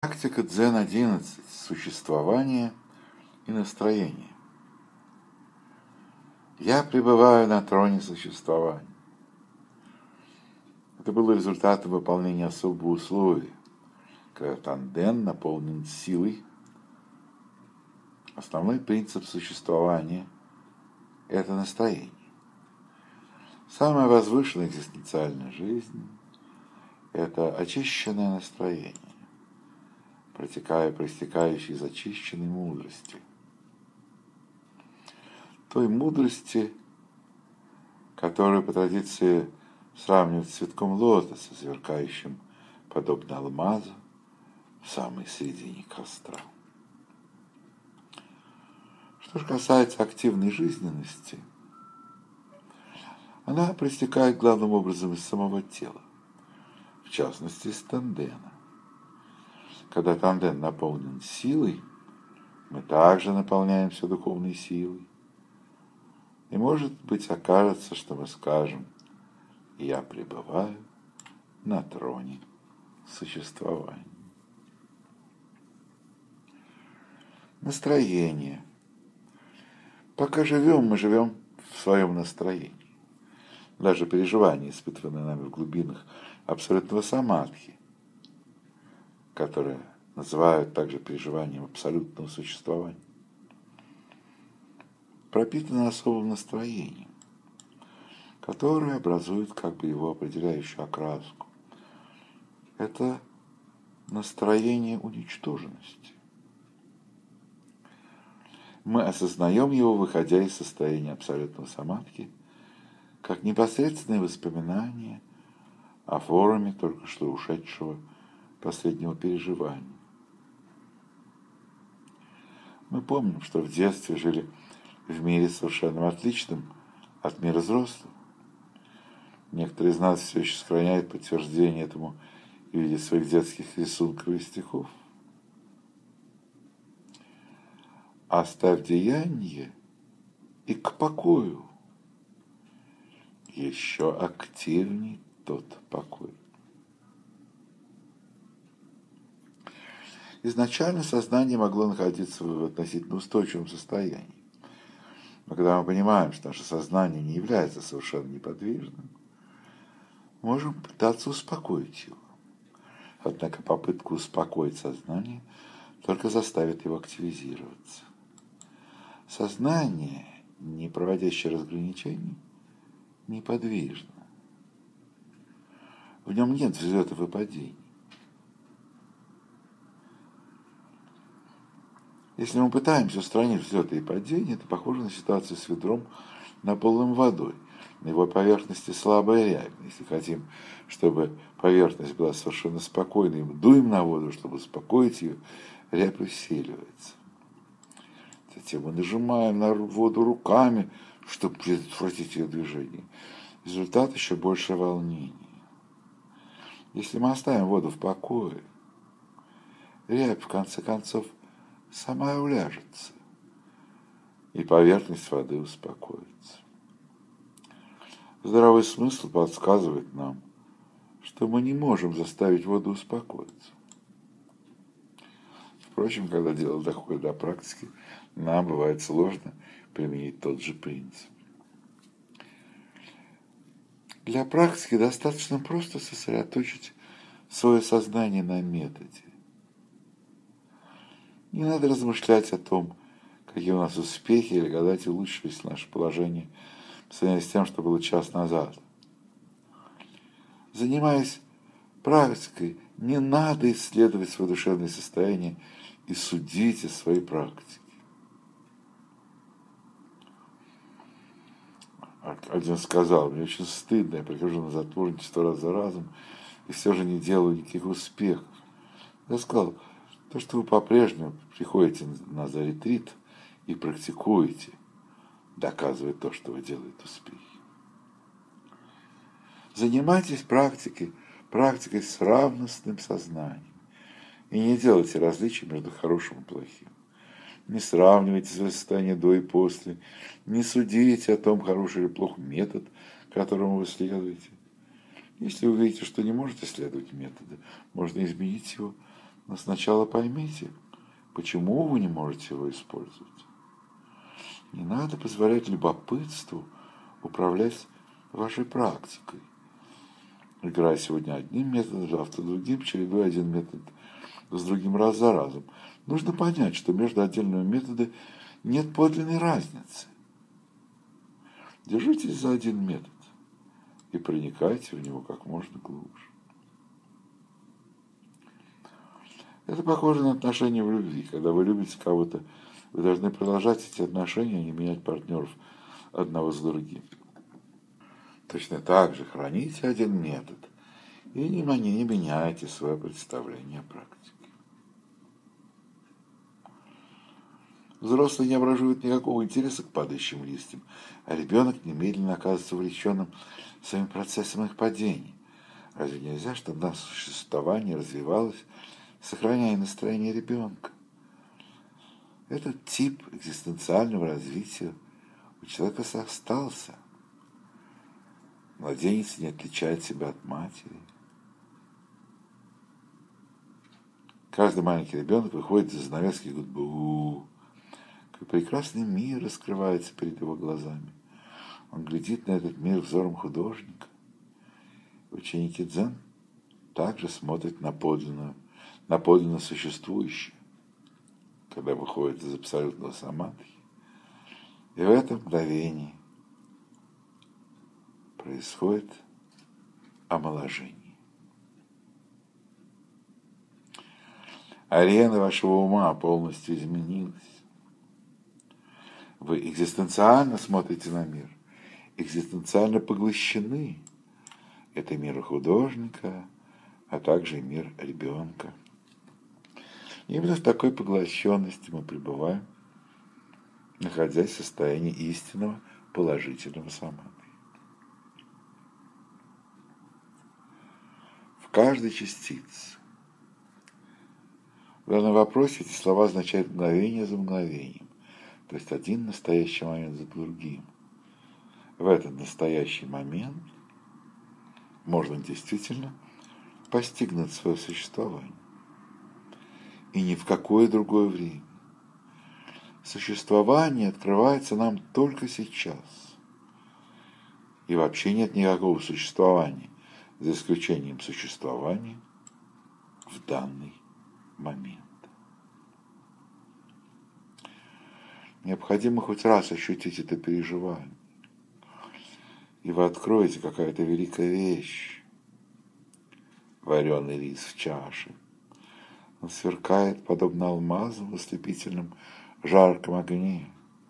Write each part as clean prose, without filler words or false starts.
Практика Дзен-11. Существование и настроение. Я пребываю на троне существования. Это было результатом выполнения особого условия, когда танден наполнен силой. Основной принцип существования – это настроение. Самая возвышенная экзистенциальная жизнь – это очищенное настроение, проистекающей из очищенной мудрости. Той мудрости, которую по традиции сравнивают с цветком лотоса, сверкающим, подобно алмазу, в самой середине костра. Что же касается активной жизненности, она проистекает главным образом из самого тела, в частности, из тандена. Когда танден наполнен силой, мы также наполняемся духовной силой. И, может быть, окажется, что мы скажем: «Я пребываю на троне существования». Настроение. Пока живем, мы живем в своем настроении. Даже переживания, испытанные нами в глубинах абсолютного самадхи, которое называют также переживанием абсолютного существования, пропитано особым настроением, которое образует как бы его определяющую окраску. Это настроение уничтоженности. Мы осознаем его, выходя из состояния абсолютного самадхи, как непосредственное воспоминание о форуме только что ушедшего последнего переживания. Мы помним, что в детстве жили в мире совершенно отличном от мира взрослого. Некоторые из нас все еще сохраняют подтверждение этому в виде своих детских рисунков и стихов. Оставь деяние и к покою. Еще активней тот покой. Изначально сознание могло находиться в относительно устойчивом состоянии. Но когда мы понимаем, что наше сознание не является совершенно неподвижным, можем пытаться успокоить его. Однако попытка успокоить сознание только заставит его активизироваться. Сознание, не проводящее разграничений, неподвижно. В нем нет взлетов и падений. Если мы пытаемся устранить взлеты и падения, это похоже на ситуацию с ведром, наполненным водой. На его поверхности слабая рябь. Если хотим, чтобы поверхность была совершенно спокойной, мы дуем на воду, чтобы успокоить ее, рябь усиливается. Затем мы нажимаем на воду руками, чтобы предотвратить ее движение. Результат еще больше волнения. Если мы оставим воду в покое, рябь, в конце концов, сама уляжется, и поверхность воды успокоится. Здравый смысл подсказывает нам, что мы не можем заставить воду успокоиться. Впрочем, когда дело доходит до практики, нам бывает сложно применить тот же принцип. Для практики достаточно просто сосредоточить свое сознание на методе. Не надо размышлять о том, какие у нас успехи, или гадать, улучшилось наше положение по сравнению с тем, что было час назад. Занимаясь практикой, не надо исследовать свое душевное состояние и судить о своей практике. Один сказал: мне очень стыдно, я прихожу на затворничество раз за разом и все же не делаю никаких успехов. Я сказал: то, что вы по-прежнему приходите на ретрит и практикуете, доказывает то, что вы делаете успехи. Занимайтесь практикой с равностным сознанием. И не делайте различий между хорошим и плохим. Не сравнивайте свои состояния до и после. Не судите о том, хороший или плохой метод, которому вы следуете. Если вы видите, что не можете следовать методу, можно изменить его, Но сначала поймите, почему вы не можете его использовать. Не надо позволять любопытству управлять вашей практикой. Играя сегодня одним методом, завтра другим, чередуя один метод с другим раз за разом. Нужно понять, что между отдельными методами нет подлинной разницы. Держитесь за один метод и проникайте в него как можно глубже. Это похоже на отношения в любви. Когда вы любите кого-то, вы должны продолжать эти отношения, а не менять партнеров одного за другим. Точно так же храните один метод и не меняйте свое представление о практике. Взрослый не обнаруживает никакого интереса к падающим листьям, а ребенок немедленно оказывается увлеченным самим процессом их падения. Разве нельзя, чтобы наше существование развивалось, сохраняя настроение ребенка? Этот тип экзистенциального развития у человека остался. Младенец не отличает себя от матери. Каждый маленький ребенок выходит из занавески и говорит: «Бу-у-у». Прекрасный мир раскрывается перед его глазами. Он глядит на этот мир взором художника. Ученики дзен также смотрят на подлинно существующее, когда выходят из абсолютного самадхи. И в этом мгновении происходит омоложение. Арена вашего ума полностью изменилась. Вы экзистенциально смотрите на мир, экзистенциально поглощены. Это мир художника, а также мир ребенка. И именно в такой поглощенности мы пребываем, находясь в состоянии истинного положительного самадхи. В каждой частице. В данном вопросе эти слова означают мгновение за мгновением, то есть один настоящий момент за другим. В этот настоящий момент можно действительно постигнуть свое существование. И ни в какое другое время. Существование открывается нам только сейчас. И вообще нет никакого существования, за исключением существования в данный момент. Необходимо хоть раз ощутить это переживание. И вы откроете какая-то великая вещь. Вареный рис в чаше. Он сверкает, подобно алмазу в ослепительном жарком огне.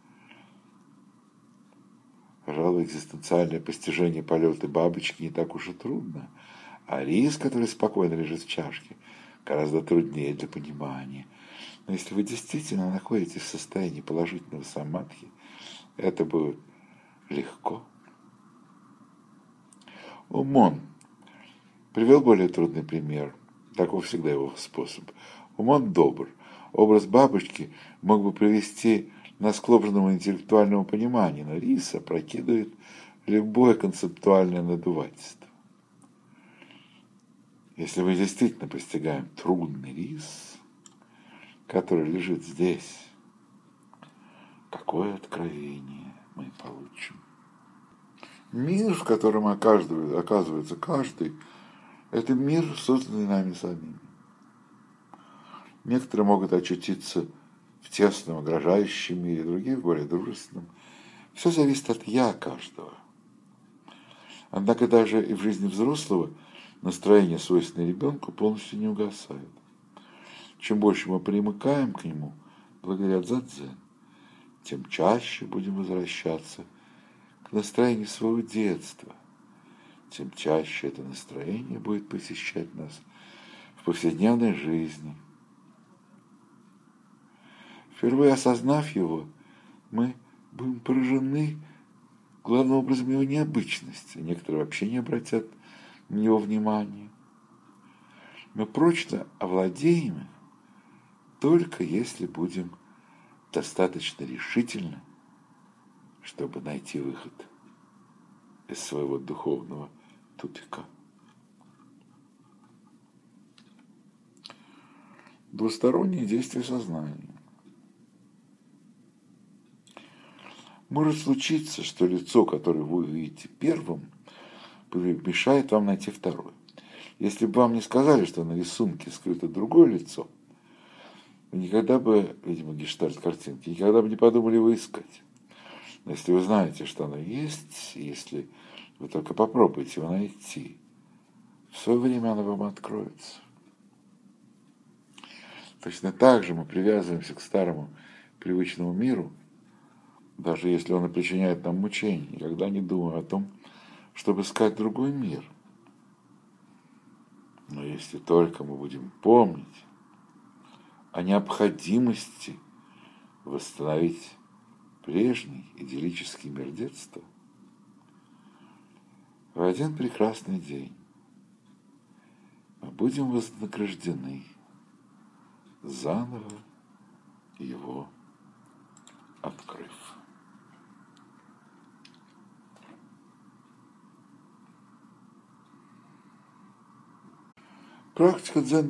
Пожалуй, экзистенциальное постижение полета бабочки не так уж и трудно, а рис, который спокойно лежит в чашке, гораздо труднее для понимания. Но если вы действительно находитесь в состоянии положительного самадхи, это будет легко. Умон привел более трудный пример. Таков всегда его способ. Умон добр. Образ бабочки мог бы привести нас к ложному интеллектуальному пониманию, но рис опрокидывает любое концептуальное надувательство. Если мы действительно постигаем трудный рис, который лежит здесь, какое откровение мы получим. Мир, в котором оказывается каждый, это мир, созданный нами самими. Некоторые могут очутиться в тесном, угрожающем мире, другие в более дружественном. Все зависит от «я» каждого. Однако даже и в жизни взрослого настроение, свойственное ребенку, полностью не угасает. Чем больше мы примыкаем к нему, благодаря дзен, тем чаще будем возвращаться к настроению своего детства, тем чаще это настроение будет посещать нас в повседневной жизни. Впервые осознав его, мы будем поражены главным образом его необычности. Некоторые вообще не обратят на него внимания. Мы прочно овладеем им, только если будем достаточно решительны, чтобы найти выход из своего духовного тупика. двустороннее действие сознания. Может случиться, что лицо, которое вы увидите первым, мешает вам найти второе. Если бы вам не сказали, что на рисунке скрыто другое лицо, вы никогда бы, видимо, гештальт картинки, никогда бы не подумали его искать. Но если вы знаете, что оно есть, если вы только попробуете его найти, в свое время оно вам откроется. Точно так же мы привязываемся к старому привычному миру, даже если он и причиняет нам мучения, никогда не думая о том, чтобы искать другой мир. Но если только мы будем помнить о необходимости восстановить прежний идиллический мир детства, в один прекрасный день мы будем вознаграждены, заново его открыв. Практика дзен